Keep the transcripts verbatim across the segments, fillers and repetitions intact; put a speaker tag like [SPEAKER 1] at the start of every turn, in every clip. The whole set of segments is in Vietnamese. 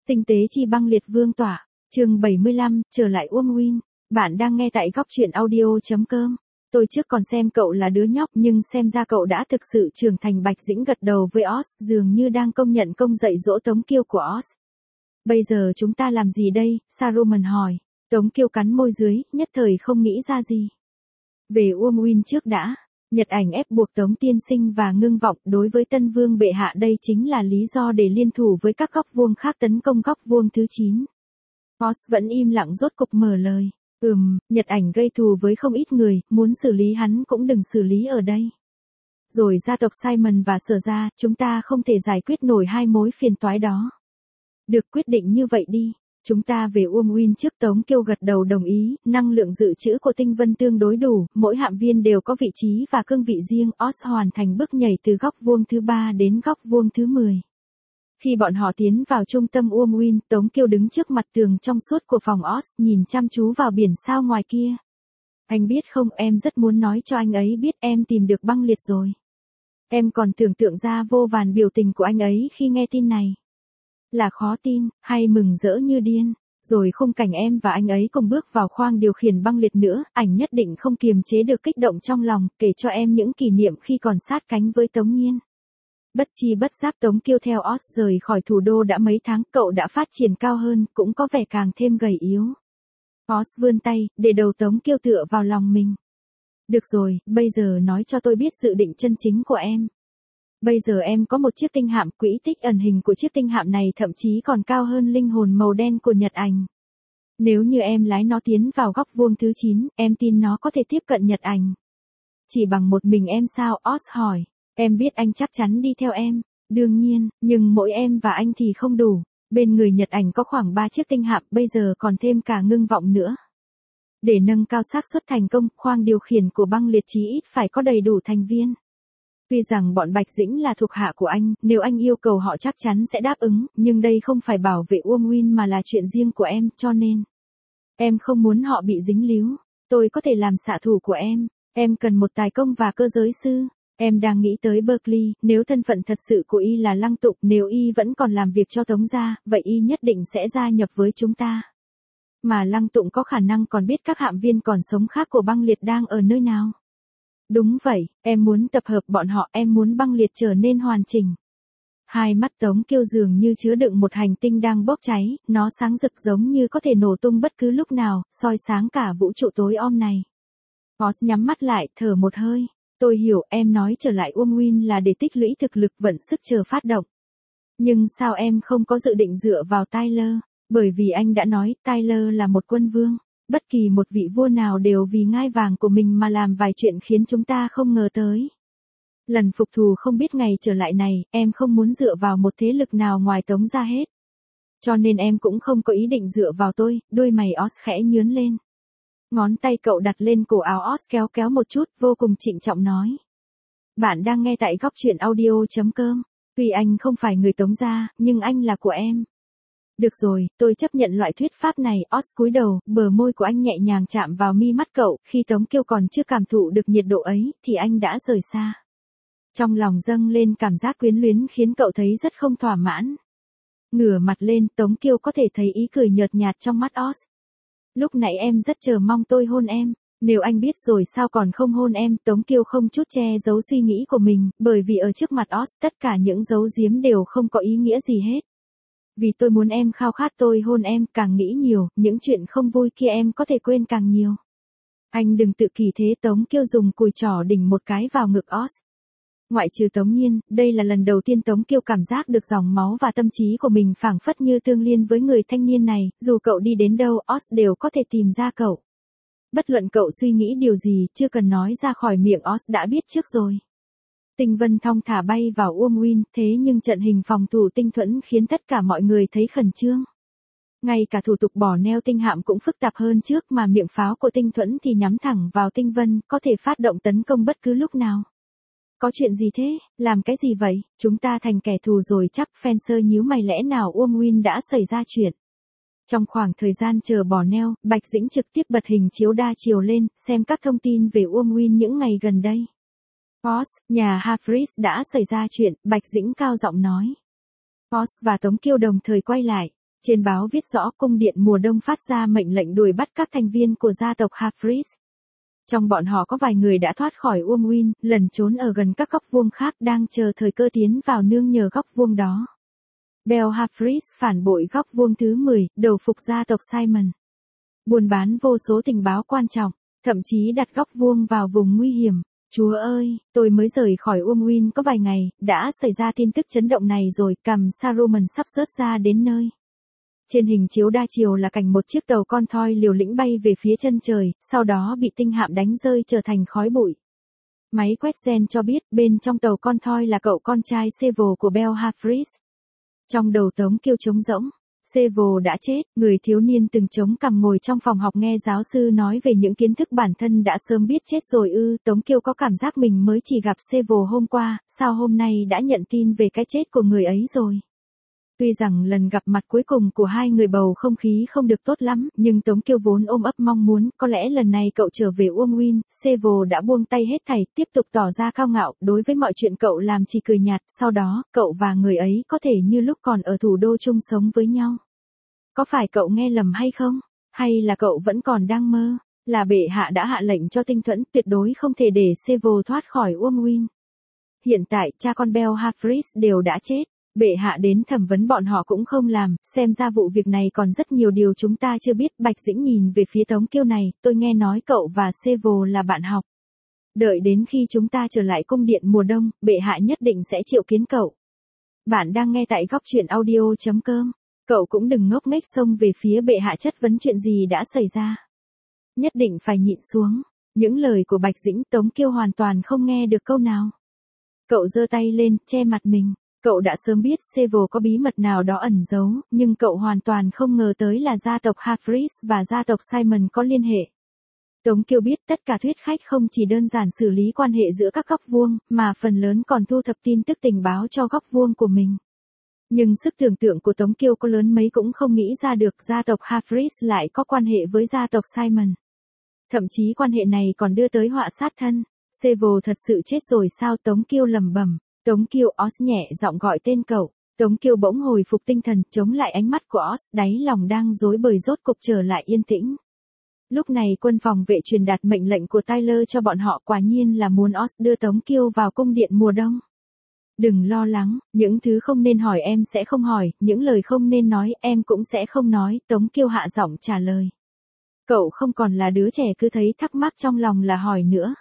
[SPEAKER 1] Tinh tế chi băng liệt vương tỏa, chương bảy mươi lăm, trở lại Uông Win. Bạn đang nghe tại góc truyện audio chấm com. Tôi trước còn xem cậu là đứa nhóc nhưng xem ra cậu đã thực sự trưởng thành. Bạch Dĩnh gật đầu với Oz, dường như đang công nhận công dạy dỗ Tống Kiêu của Oz. Bây giờ chúng ta làm gì đây? Saruman hỏi. Tống Kiêu cắn môi dưới, nhất thời không nghĩ ra gì. Về Uông Win trước đã. Nhật Ảnh ép buộc Tống Tiên Sinh và Ngưng Vọng. Đối với Tân Vương bệ hạ đây chính là lý do để liên thủ với các góc vuông khác tấn công góc vuông thứ chín. Oz vẫn im lặng rốt cục mở lời. Ừm, Nhật Ảnh gây thù với không ít người, muốn xử lý hắn cũng đừng xử lý ở đây. Rồi gia tộc Simon và Sở gia, chúng ta không thể giải quyết nổi hai mối phiền toái đó. Được, quyết định như vậy đi. Chúng ta về Uông Win trước. Tống Kiêu gật đầu đồng ý, năng lượng dự trữ của tinh vân tương đối đủ, mỗi hạm viên đều có vị trí và cương vị riêng. Oz hoàn thành bước nhảy từ góc vuông thứ ba đến góc vuông thứ mười. Khi bọn họ tiến vào trung tâm Uông Win, Tống Kiêu đứng trước mặt tường trong suốt của phòng Oz, nhìn chăm chú vào biển sao ngoài kia. Anh biết không, em rất muốn nói cho anh ấy biết em tìm được băng liệt rồi. Em còn tưởng tượng ra vô vàn biểu tình của anh ấy khi nghe tin này. Là khó tin, hay mừng rỡ như điên. Rồi khung cảnh em và anh ấy cùng bước vào khoang điều khiển băng liệt nữa, ảnh nhất định không kiềm chế được kích động trong lòng, kể cho em những kỷ niệm khi còn sát cánh với Tống Nhiên. Bất chi bất giác Tống Kiêu theo Oz rời khỏi thủ đô đã mấy tháng, cậu đã phát triển cao hơn, cũng có vẻ càng thêm gầy yếu. Oz vươn tay, để đầu Tống Kiêu tựa vào lòng mình. Được rồi, bây giờ nói cho tôi biết dự định chân chính của em. Bây giờ em có một chiếc tinh hạm, quỹ tích ẩn hình của chiếc tinh hạm này thậm chí còn cao hơn linh hồn màu đen của Nhật Ảnh. Nếu như em lái nó tiến vào góc vuông thứ chín, em tin nó có thể tiếp cận Nhật Ảnh. Chỉ bằng một mình em sao? Oz hỏi. Em biết anh chắc chắn đi theo em. Đương nhiên, nhưng mỗi em và anh thì không đủ. Bên người Nhật Ảnh có khoảng ba chiếc tinh hạm, bây giờ còn thêm cả Ngưng Vọng nữa. Để nâng cao xác suất thành công, khoang điều khiển của băng liệt chí ít phải có đầy đủ thành viên. Tuy rằng bọn Bạch Dĩnh là thuộc hạ của anh, nếu anh yêu cầu họ chắc chắn sẽ đáp ứng, nhưng đây không phải bảo vệ Uông Win mà là chuyện riêng của em, cho nên em không muốn họ bị dính líu. Tôi có thể làm xạ thủ của em. Em cần một tài công và cơ giới sư. Em đang nghĩ tới Berkeley, nếu thân phận thật sự của y là Lăng Tụng, nếu y vẫn còn làm việc cho Tống gia, vậy y nhất định sẽ gia nhập với chúng ta. Mà Lăng Tụng có khả năng còn biết các hạm viên còn sống khác của băng liệt đang ở nơi nào. Đúng vậy, em muốn tập hợp bọn họ, em muốn băng liệt trở nên hoàn chỉnh. Hai mắt Tống Kiêu dường như chứa đựng một hành tinh đang bốc cháy, nó sáng rực giống như có thể nổ tung bất cứ lúc nào, soi sáng cả vũ trụ tối om này. Oz nhắm mắt lại, thở một hơi. Tôi hiểu, em nói trở lại Uông Win là để tích lũy thực lực vận sức chờ phát động. Nhưng sao em không có dự định dựa vào Tyler? Bởi vì anh đã nói, Tyler là một quân vương. Bất kỳ một vị vua nào đều vì ngai vàng của mình mà làm vài chuyện khiến chúng ta không ngờ tới. Lần phục thù không biết ngày trở lại này, em không muốn dựa vào một thế lực nào ngoài Tống gia hết. Cho nên em cũng không có ý định dựa vào tôi. Đôi mày Oz khẽ nhướng lên. Ngón tay cậu đặt lên cổ áo Oz kéo kéo một chút, vô cùng trịnh trọng nói. Bạn đang nghe tại góc truyện audio chấm com. Tuy anh không phải người Tống gia, nhưng anh là của em. Được rồi, tôi chấp nhận loại thuyết pháp này. Oz cúi đầu, bờ môi của anh nhẹ nhàng chạm vào mi mắt cậu, khi Tống Kiêu còn chưa cảm thụ được nhiệt độ ấy, thì anh đã rời xa. Trong lòng dâng lên cảm giác quyến luyến khiến cậu thấy rất không thỏa mãn. Ngửa mặt lên, Tống Kiêu có thể thấy ý cười nhợt nhạt trong mắt Oz. Lúc nãy em rất chờ mong tôi hôn em. Nếu anh biết rồi sao còn không hôn em? Tống Kiêu không chút che giấu suy nghĩ của mình, bởi vì ở trước mặt Oz tất cả những giấu giếm đều không có ý nghĩa gì hết. Vì tôi muốn em khao khát tôi hôn em, càng nghĩ nhiều, những chuyện không vui kia em có thể quên càng nhiều. Anh đừng tự kỳ thế. Tống Kiêu dùng cùi trỏ đỉnh một cái vào ngực Oz. Ngoại trừ Tống Nhiên, đây là lần đầu tiên Tống Kiêu cảm giác được dòng máu và tâm trí của mình phảng phất như tương liên với người thanh niên này, dù cậu đi đến đâu, Oz đều có thể tìm ra cậu. Bất luận cậu suy nghĩ điều gì, chưa cần nói ra khỏi miệng Oz đã biết trước rồi. Tinh vân thong thả bay vào Uông Win, thế nhưng trận hình phòng thủ tinh thuẫn khiến tất cả mọi người thấy khẩn trương. Ngay cả thủ tục bỏ neo tinh hạm cũng phức tạp hơn trước, mà miệng pháo của tinh thuẫn thì nhắm thẳng vào tinh vân, có thể phát động tấn công bất cứ lúc nào. Có chuyện gì thế? Làm cái gì vậy? Chúng ta thành kẻ thù rồi chắc? Fencer nhíu mày, lẽ nào Uông Win đã xảy ra chuyện? Trong khoảng thời gian chờ bỏ neo, Bạch Dĩnh trực tiếp bật hình chiếu đa chiều lên, xem các thông tin về Uông Win những ngày gần đây. Oz, nhà Havris đã xảy ra chuyện, Bạch Dĩnh cao giọng nói. Oz và Tống Kiêu đồng thời quay lại. Trên báo viết rõ cung điện mùa đông phát ra mệnh lệnh đuổi bắt các thành viên của gia tộc Hafris. Trong bọn họ có vài người đã thoát khỏi Umwin, lẩn trốn ở gần các góc vuông khác đang chờ thời cơ tiến vào nương nhờ góc vuông đó. Bell Hafris phản bội góc vuông thứ mười, đầu phục gia tộc Simon. Buôn bán vô số tình báo quan trọng, thậm chí đặt góc vuông vào vùng nguy hiểm. Chúa ơi, tôi mới rời khỏi Umwin có vài ngày, đã xảy ra tin tức chấn động này rồi, cằm Saruman sắp rớt ra đến nơi. Trên hình chiếu đa chiều là cảnh một chiếc tàu con thoi liều lĩnh bay về phía chân trời, sau đó bị tinh hạm đánh rơi trở thành khói bụi. Máy quét gen cho biết bên trong tàu con thoi là cậu con trai Seville của Bell Hafris. Trong đầu Tống Kiêu trống rỗng, Seville đã chết, người thiếu niên từng chống cằm ngồi trong phòng học nghe giáo sư nói về những kiến thức bản thân đã sớm biết chết rồi ư. Tống Kiêu có cảm giác mình mới chỉ gặp Seville hôm qua, sao hôm nay đã nhận tin về cái chết của người ấy rồi. Tuy rằng lần gặp mặt cuối cùng của hai người bầu không khí không được tốt lắm, nhưng Tống Kiêu vốn ôm ấp mong muốn, có lẽ lần này cậu trở về Umwin, Seville đã buông tay hết thảy, tiếp tục tỏ ra cao ngạo, đối với mọi chuyện cậu làm chỉ cười nhạt, sau đó, cậu và người ấy có thể như lúc còn ở thủ đô chung sống với nhau. Có phải cậu nghe lầm hay không? Hay là cậu vẫn còn đang mơ? Là bệ hạ đã hạ lệnh cho Tinh Thuẫn tuyệt đối không thể để Seville thoát khỏi Umwin. Hiện tại, cha con Bell Hafris đều đã chết. Bệ hạ đến thẩm vấn bọn họ cũng không làm, xem ra vụ việc này còn rất nhiều điều chúng ta chưa biết. Bạch Dĩnh nhìn về phía Tống Kiêu này, tôi nghe nói cậu và Seville là bạn học. Đợi đến khi chúng ta trở lại cung điện mùa đông, bệ hạ nhất định sẽ triệu kiến cậu. Bạn đang nghe tại góc truyện audio chấm com. Cậu cũng đừng ngốc nghếch xông về phía bệ hạ chất vấn chuyện gì đã xảy ra. Nhất định phải nhịn xuống. Những lời của Bạch Dĩnh, Tống Kiêu hoàn toàn không nghe được câu nào. Cậu giơ tay lên, che mặt mình. Cậu đã sớm biết Seville có bí mật nào đó ẩn giấu, nhưng cậu hoàn toàn không ngờ tới là gia tộc Hafris và gia tộc Simon có liên hệ. Tống Kiêu biết tất cả thuyết khách không chỉ đơn giản xử lý quan hệ giữa các góc vuông, mà phần lớn còn thu thập tin tức tình báo cho góc vuông của mình. Nhưng sức tưởng tượng của Tống Kiêu có lớn mấy cũng không nghĩ ra được gia tộc Hafris lại có quan hệ với gia tộc Simon. Thậm chí quan hệ này còn đưa tới họa sát thân. Seville thật sự chết rồi sao? Tống Kiêu lẩm bẩm. Tống Kiêu, Oz nhẹ giọng gọi tên cậu. Tống Kiêu bỗng hồi phục tinh thần, chống lại ánh mắt của Oz, đáy lòng đang rối bời rốt cục trở lại yên tĩnh. Lúc này quân phòng vệ truyền đạt mệnh lệnh của Tyler cho bọn họ, quả nhiên là muốn Oz đưa Tống Kiêu vào cung điện mùa đông. Đừng lo lắng, những thứ không nên hỏi em sẽ không hỏi, những lời không nên nói em cũng sẽ không nói, Tống Kiêu hạ giọng trả lời. Cậu không còn là đứa trẻ cứ thấy thắc mắc trong lòng là hỏi nữa.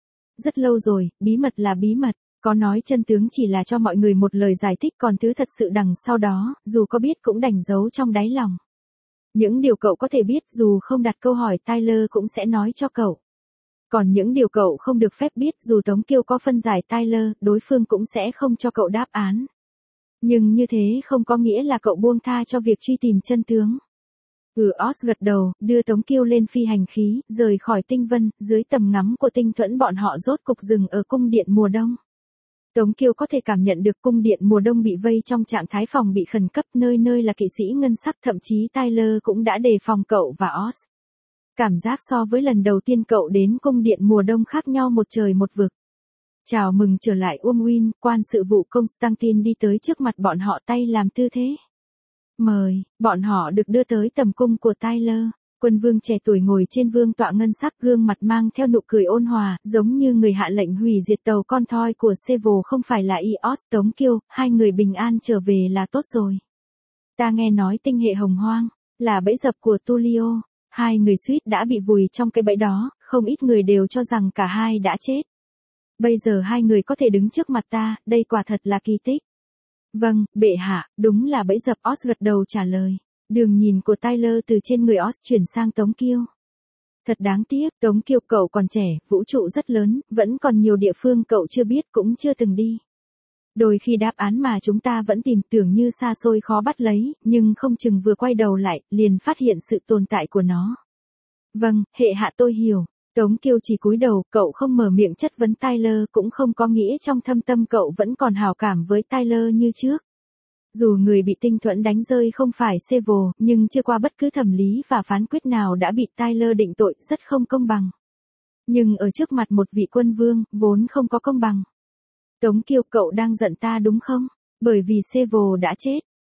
[SPEAKER 1] Rất lâu rồi, bí mật là bí mật. Có nói chân tướng chỉ là cho mọi người một lời giải thích, còn thứ thật sự đằng sau đó, dù có biết cũng đành giấu trong đáy lòng. Những điều cậu có thể biết dù không đặt câu hỏi Tyler cũng sẽ nói cho cậu. Còn những điều cậu không được phép biết dù Tống Kiêu có phân giải Tyler, đối phương cũng sẽ không cho cậu đáp án. Nhưng như thế không có nghĩa là cậu buông tha cho việc truy tìm chân tướng. Ừ, Oz gật đầu, đưa Tống Kiêu lên phi hành khí, rời khỏi Tinh Vân, dưới tầm ngắm của Tinh Thuẫn bọn họ rốt cục dừng ở cung điện mùa đông. Tống Kiêu có thể cảm nhận được cung điện mùa đông bị vây trong trạng thái phòng bị khẩn cấp, nơi nơi là kỵ sĩ ngân sắc, thậm chí Tyler cũng đã đề phòng cậu và Oz. Cảm giác so với lần đầu tiên cậu đến cung điện mùa đông khác nhau một trời một vực. Chào mừng trở lại Umwin, quan sự vụ Constantine đi tới trước mặt bọn họ, tay làm tư thế. Mời, bọn họ được đưa tới tầm cung của Tyler. Quân vương trẻ tuổi ngồi trên vương tọa ngân sắc, gương mặt mang theo nụ cười ôn hòa, giống như người hạ lệnh hủy diệt tàu con thoi của Seville không phải là Ios. Tống Kiêu, hai người bình an trở về là tốt rồi. Ta nghe nói tinh hệ hồng hoang là bẫy dập của Tulio, hai người suýt đã bị vùi trong cái bẫy đó, không ít người đều cho rằng cả hai đã chết. Bây giờ hai người có thể đứng trước mặt ta, đây quả thật là kỳ tích. Vâng, bệ hạ, đúng là bẫy dập. Oz gật đầu trả lời. Đường nhìn của Tyler từ trên người Oz chuyển sang Tống Kiêu. Thật đáng tiếc, Tống Kiêu, cậu còn trẻ, vũ trụ rất lớn, vẫn còn nhiều địa phương cậu chưa biết cũng chưa từng đi. Đôi khi đáp án mà chúng ta vẫn tìm tưởng như xa xôi khó bắt lấy, nhưng không chừng vừa quay đầu lại, liền phát hiện sự tồn tại của nó. Vâng, hệ hạ tôi hiểu. Tống Kiêu chỉ cúi đầu, cậu không mở miệng chất vấn Tyler, cũng không có nghĩa trong thâm tâm cậu vẫn còn hào cảm với Tyler như trước. Dù người bị Tinh Thuẫn đánh rơi không phải Seville, nhưng chưa qua bất cứ thẩm lý và phán quyết nào đã bị Tyler định tội, rất không công bằng. Nhưng ở trước mặt một vị quân vương, vốn không có công bằng. Tống Kiêu, cậu đang giận ta đúng không? Bởi vì Seville đã chết.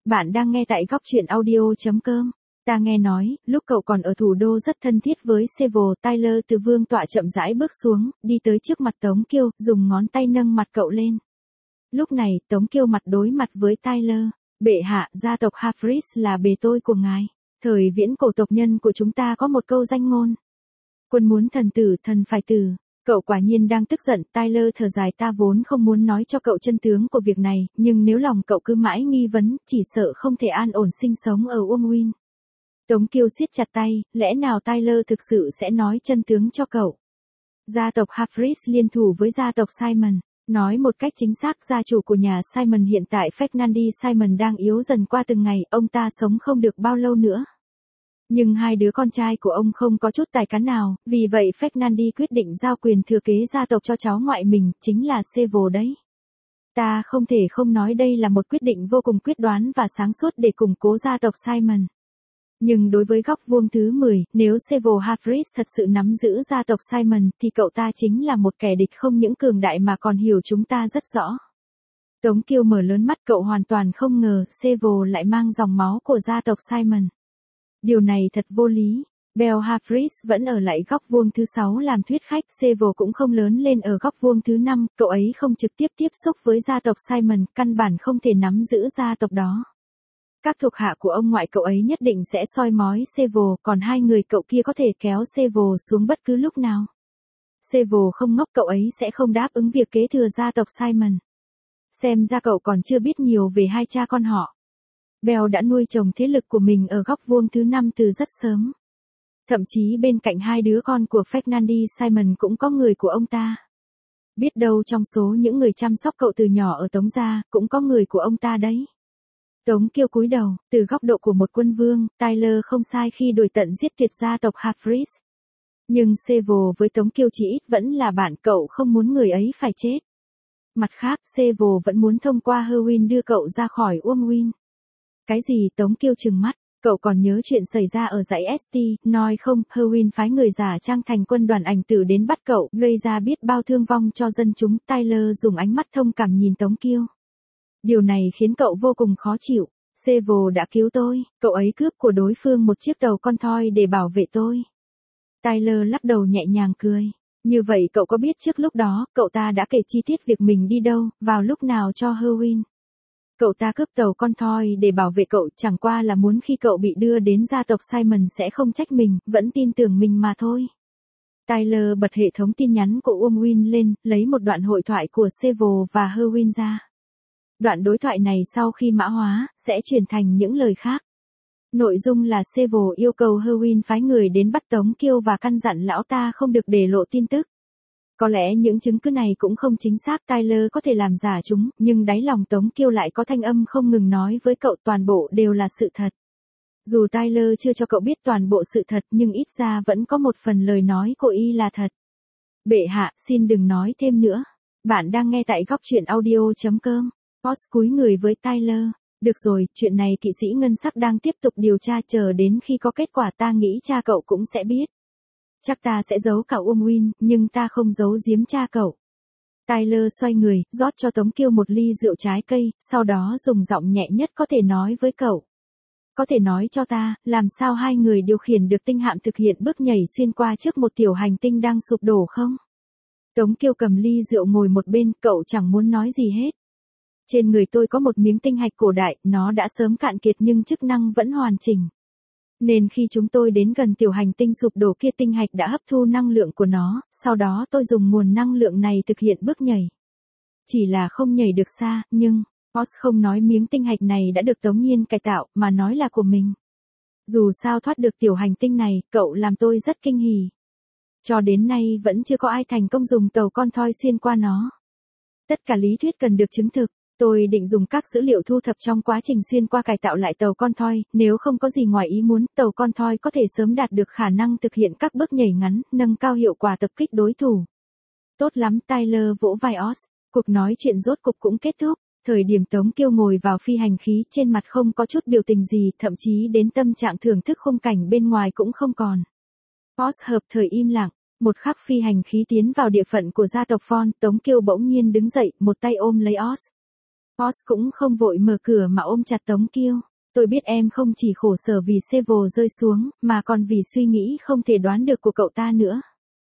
[SPEAKER 1] Bạn đang nghe tại góc chuyện audio chấm com. Ta nghe nói, lúc cậu còn ở thủ đô rất thân thiết với Seville, Tyler từ vương tọa chậm rãi bước xuống, đi tới trước mặt Tống Kiêu, dùng ngón tay nâng mặt cậu lên. Lúc này, Tống Kiêu mặt đối mặt với Tyler. Bệ hạ, gia tộc Havris là bề tôi của ngài. Thời viễn cổ tộc nhân của chúng ta có một câu danh ngôn. Quân muốn thần tử, thần phải tử. Cậu quả nhiên đang tức giận, Tyler thở dài, ta vốn không muốn nói cho cậu chân tướng của việc này, nhưng nếu lòng cậu cứ mãi nghi vấn, chỉ sợ không thể an ổn sinh sống ở Wormwin. Tống Kiêu siết chặt tay, lẽ nào Tyler thực sự sẽ nói chân tướng cho cậu? Gia tộc Havris liên thủ với gia tộc Simon. Nói một cách chính xác, gia chủ của nhà Simon hiện tại Fernandi Simon đang yếu dần qua từng ngày, ông ta sống không được bao lâu nữa. Nhưng hai đứa con trai của ông không có chút tài cán nào, vì vậy Fernandi quyết định giao quyền thừa kế gia tộc cho cháu ngoại mình, chính là Seville đấy. Ta không thể không nói đây là một quyết định vô cùng quyết đoán và sáng suốt để củng cố gia tộc Simon. Nhưng đối với góc vuông thứ mười, nếu Seville Havris thật sự nắm giữ gia tộc Simon, thì cậu ta chính là một kẻ địch không những cường đại mà còn hiểu chúng ta rất rõ. Tống Kiêu mở lớn mắt, cậu hoàn toàn không ngờ Seville lại mang dòng máu của gia tộc Simon. Điều này thật vô lý. Bell Havris vẫn ở lại góc vuông thứ sáu làm thuyết khách, Seville cũng không lớn lên ở góc vuông thứ năm, cậu ấy không trực tiếp tiếp xúc với gia tộc Simon, căn bản không thể nắm giữ gia tộc đó. Các thuộc hạ của ông ngoại cậu ấy nhất định sẽ soi mói Seville, còn hai người cậu kia có thể kéo Seville xuống bất cứ lúc nào. Seville không ngốc, cậu ấy sẽ không đáp ứng việc kế thừa gia tộc Simon. Xem ra cậu còn chưa biết nhiều về hai cha con họ. Bell đã nuôi trồng thế lực của mình ở góc vuông thứ năm từ rất sớm. Thậm chí bên cạnh hai đứa con của Fernandi Simon cũng có người của ông ta. Biết đâu trong số những người chăm sóc cậu từ nhỏ ở Tống gia, cũng có người của ông ta đấy. Tống Kiêu cúi đầu, từ góc độ của một quân vương, Tyler không sai khi đuổi tận giết tuyệt gia tộc Havris. Nhưng Seville với Tống Kiêu chỉ ít vẫn là bạn, cậu không muốn người ấy phải chết. Mặt khác, Seville vẫn muốn thông qua Herwin đưa cậu ra khỏi Wormwin. Cái gì? Tống Kiêu trừng mắt, cậu còn nhớ chuyện xảy ra ở dãy ét tê, nói không, Herwin phái người giả trang thành quân đoàn ảnh tử đến bắt cậu, gây ra biết bao thương vong cho dân chúng. Tyler dùng ánh mắt thông cảm nhìn Tống Kiêu. Điều này khiến cậu vô cùng khó chịu. Seville đã cứu tôi, cậu ấy cướp của đối phương một chiếc tàu con thoi để bảo vệ tôi. Tyler lắc đầu nhẹ nhàng cười. Như vậy cậu có biết trước lúc đó, cậu ta đã kể chi tiết việc mình đi đâu, vào lúc nào cho Herwin? Cậu ta cướp tàu con thoi để bảo vệ cậu, chẳng qua là muốn khi cậu bị đưa đến gia tộc Simon sẽ không trách mình, vẫn tin tưởng mình mà thôi. Tyler bật hệ thống tin nhắn của Wormwin lên, lấy một đoạn hội thoại của Seville và Herwin ra. Đoạn đối thoại này sau khi mã hóa, sẽ chuyển thành những lời khác. Nội dung là Seville yêu cầu Herwin phái người đến bắt Tống Kiêu và căn dặn lão ta không được để lộ tin tức. Có lẽ những chứng cứ này cũng không chính xác, Tyler có thể làm giả chúng, nhưng đáy lòng Tống Kiêu lại có thanh âm không ngừng nói với cậu toàn bộ đều là sự thật. Dù Tyler chưa cho cậu biết toàn bộ sự thật nhưng ít ra vẫn có một phần lời nói của y là thật. Bệ hạ, xin đừng nói thêm nữa. Bạn đang nghe tại góc chuyện audio chấm com. Post cúi người với Tyler. Được rồi, chuyện này kỵ sĩ ngân sắc đang tiếp tục điều tra, chờ đến khi có kết quả ta nghĩ cha cậu cũng sẽ biết. Chắc ta sẽ giấu cả Wormwin, nhưng ta không giấu giếm cha cậu. Tyler xoay người, rót cho Tống Kiêu một ly rượu trái cây, sau đó dùng giọng nhẹ nhất có thể nói với cậu. Có thể nói cho ta, làm sao hai người điều khiển được tinh hạm thực hiện bước nhảy xuyên qua trước một tiểu hành tinh đang sụp đổ không? Tống Kiêu cầm ly rượu ngồi một bên, cậu chẳng muốn nói gì hết. Trên người tôi có một miếng tinh hạch cổ đại, nó đã sớm cạn kiệt nhưng chức năng vẫn hoàn chỉnh. Nên khi chúng tôi đến gần tiểu hành tinh sụp đổ kia, tinh hạch đã hấp thu năng lượng của nó, sau đó tôi dùng nguồn năng lượng này thực hiện bước nhảy. Chỉ là không nhảy được xa, nhưng, Oz không nói miếng tinh hạch này đã được Tống Nhiên cải tạo, mà nói là của mình. Dù sao thoát được tiểu hành tinh này, cậu làm tôi rất kinh hỉ. Cho đến nay vẫn chưa có ai thành công dùng tàu con thoi xuyên qua nó. Tất cả lý thuyết cần được chứng thực. Tôi định dùng các dữ liệu thu thập trong quá trình xuyên qua cải tạo lại tàu con thoi, nếu không có gì ngoài ý muốn, tàu con thoi có thể sớm đạt được khả năng thực hiện các bước nhảy ngắn, nâng cao hiệu quả tập kích đối thủ. Tốt lắm, Tyler vỗ vai Oz. Cuộc nói chuyện rốt cục cũng kết thúc. Thời điểm Tống Kiêu ngồi vào phi hành khí, trên mặt không có chút biểu tình gì, thậm chí đến tâm trạng thưởng thức khung cảnh bên ngoài cũng không còn. Oz hợp thời im lặng. Một khắc phi hành khí tiến vào địa phận của gia tộc Von, Tống Kiêu bỗng nhiên đứng dậy, một tay ôm lấy Oz. Oz cũng không vội mở cửa mà ôm chặt Tống Kiêu. Tôi biết em không chỉ khổ sở vì Sevel rơi xuống, mà còn vì suy nghĩ không thể đoán được của cậu ta nữa.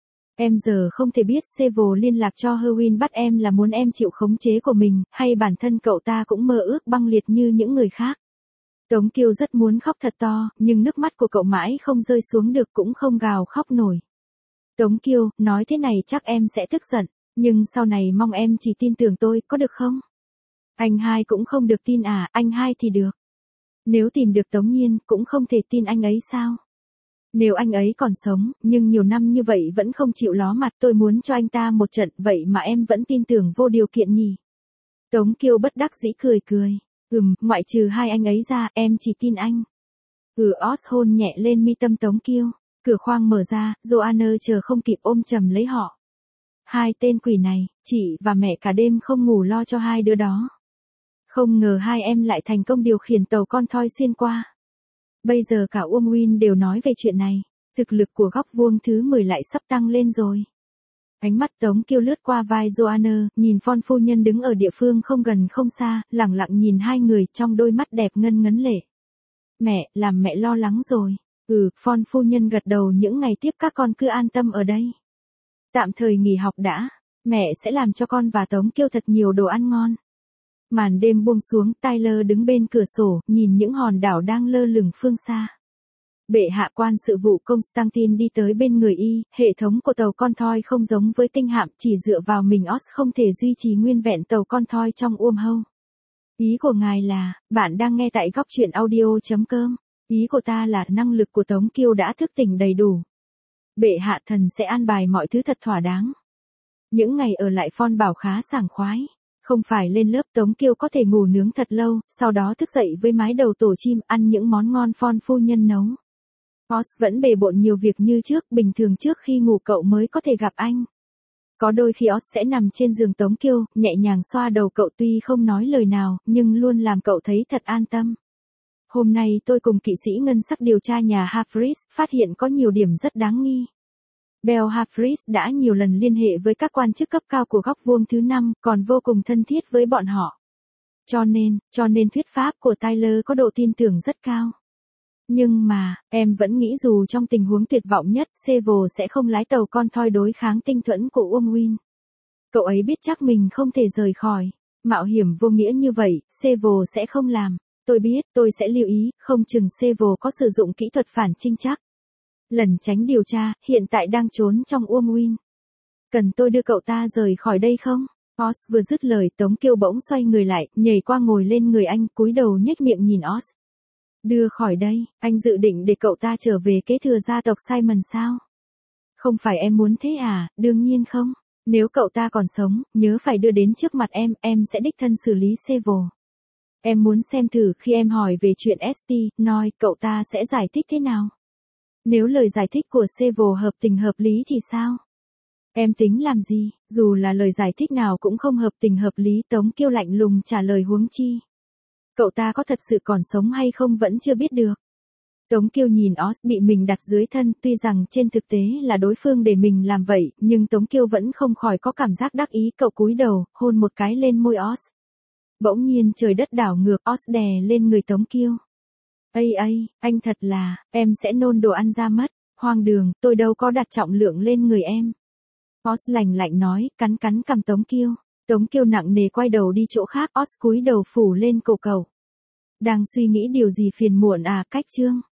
[SPEAKER 1] Em giờ không thể biết Sevel liên lạc cho Herwin bắt em là muốn em chịu khống chế của mình, hay bản thân cậu ta cũng mơ ước băng liệt như những người khác. Tống Kiêu rất muốn khóc thật to, nhưng nước mắt của cậu mãi không rơi xuống được, cũng không gào khóc nổi. Tống Kiêu, nói thế này chắc em sẽ tức giận, nhưng sau này mong em chỉ tin tưởng tôi, có được không? Anh hai cũng không được tin à, anh hai thì được. Nếu tìm được Tống Nhiên, cũng không thể tin anh ấy sao? Nếu anh ấy còn sống, nhưng nhiều năm như vậy vẫn không chịu ló mặt, tôi muốn cho anh ta một trận, vậy mà em vẫn tin tưởng vô điều kiện nhỉ? Tống Kiêu bất đắc dĩ cười cười. Ừm, ngoại trừ hai anh ấy ra, em chỉ tin anh. Ừ, Oz hôn nhẹ lên mi tâm Tống Kiêu. Cửa khoang mở ra, Joanna chờ không kịp ôm chầm lấy họ. Hai tên quỷ này, chị và mẹ cả đêm không ngủ lo cho hai đứa đó. Không ngờ hai em lại thành công điều khiển tàu con thoi xuyên qua. Bây giờ cả Umwin đều nói về chuyện này. Thực lực của góc vuông thứ mười lại sắp tăng lên rồi. Ánh mắt Tống Kiêu lướt qua vai Joanna, nhìn Von phu nhân đứng ở địa phương không gần không xa, lẳng lặng nhìn hai người trong đôi mắt đẹp ngân ngấn lệ. Mẹ, làm mẹ lo lắng rồi. Ừ, Von phu nhân gật đầu, những ngày tiếp các con cứ an tâm ở đây. Tạm thời nghỉ học đã, mẹ sẽ làm cho con và Tống Kiêu thật nhiều đồ ăn ngon. Màn đêm buông xuống, Tyler đứng bên cửa sổ, nhìn những hòn đảo đang lơ lửng phương xa. Bệ hạ quan sự vụ Constantine đi tới bên người y, hệ thống của tàu con thoi không giống với tinh hạm, chỉ dựa vào mình Oz không thể duy trì nguyên vẹn tàu con thoi trong uom hâu. Ý của ngài là, bạn đang nghe tại góc truyện audio.com. Ý của ta là năng lực của Tống Kiêu đã thức tỉnh đầy đủ. Bệ hạ thần sẽ an bài mọi thứ thật thỏa đáng. Những ngày ở lại Von bảo khá sảng khoái. Không phải lên lớp, Tống Kiêu có thể ngủ nướng thật lâu, sau đó thức dậy với mái đầu tổ chim, ăn những món ngon Von phu nhân nấu. Oz vẫn bề bộn nhiều việc như trước, bình thường trước khi ngủ cậu mới có thể gặp anh. Có đôi khi Oz sẽ nằm trên giường Tống Kiêu, nhẹ nhàng xoa đầu cậu, tuy không nói lời nào, nhưng luôn làm cậu thấy thật an tâm. Hôm nay tôi cùng kỵ sĩ ngân sắc điều tra nhà Humphreys, phát hiện có nhiều điểm rất đáng nghi. Bell Humphreys đã nhiều lần liên hệ với các quan chức cấp cao của góc vuông thứ năm, còn vô cùng thân thiết với bọn họ. Cho nên, cho nên thuyết pháp của Tyler có độ tin tưởng rất cao. Nhưng mà, em vẫn nghĩ dù trong tình huống tuyệt vọng nhất, Sevel sẽ không lái tàu con thoi đối kháng tinh thuẫn của Umwin. Cậu ấy biết chắc mình không thể rời khỏi. Mạo hiểm vô nghĩa như vậy, Sevel sẽ không làm. Tôi biết, tôi sẽ lưu ý, không chừng Sevel có sử dụng kỹ thuật phản trinh chắc. Lần tránh điều tra, hiện tại đang trốn trong Umwin. Cần tôi đưa cậu ta rời khỏi đây không? Oz vừa dứt lời, Tống Kiêu bỗng xoay người lại, nhảy qua ngồi lên người anh, cúi đầu nhếch miệng nhìn Oz. Đưa khỏi đây, anh dự định để cậu ta trở về kế thừa gia tộc Simon sao? Không phải em muốn thế à, đương nhiên không. Nếu cậu ta còn sống, nhớ phải đưa đến trước mặt em, em sẽ đích thân xử lý Sevel. Em muốn xem thử khi em hỏi về chuyện ét tê, nói cậu ta sẽ giải thích thế nào. Nếu lời giải thích của Sevel hợp tình hợp lý thì sao? Em tính làm gì, dù là lời giải thích nào cũng không hợp tình hợp lý, Tống Kiêu lạnh lùng trả lời, huống chi. Cậu ta có thật sự còn sống hay không vẫn chưa biết được. Tống Kiêu nhìn Oz bị mình đặt dưới thân, tuy rằng trên thực tế là đối phương để mình làm vậy, nhưng Tống Kiêu vẫn không khỏi có cảm giác đắc ý, cậu cúi đầu, hôn một cái lên môi Oz. Bỗng nhiên trời đất đảo ngược, Oz đè lên người Tống Kiêu. Ây ây, anh thật là, em sẽ nôn đồ ăn ra mất, hoang đường, tôi đâu có đặt trọng lượng lên người em. Oz lạnh lạnh nói, cắn cắn cằm Tống Kiêu. Tống Kiêu nặng nề quay đầu đi chỗ khác, Oz cúi đầu phủ lên cổ cậu. Đang suy nghĩ điều gì phiền muộn à, cách chương.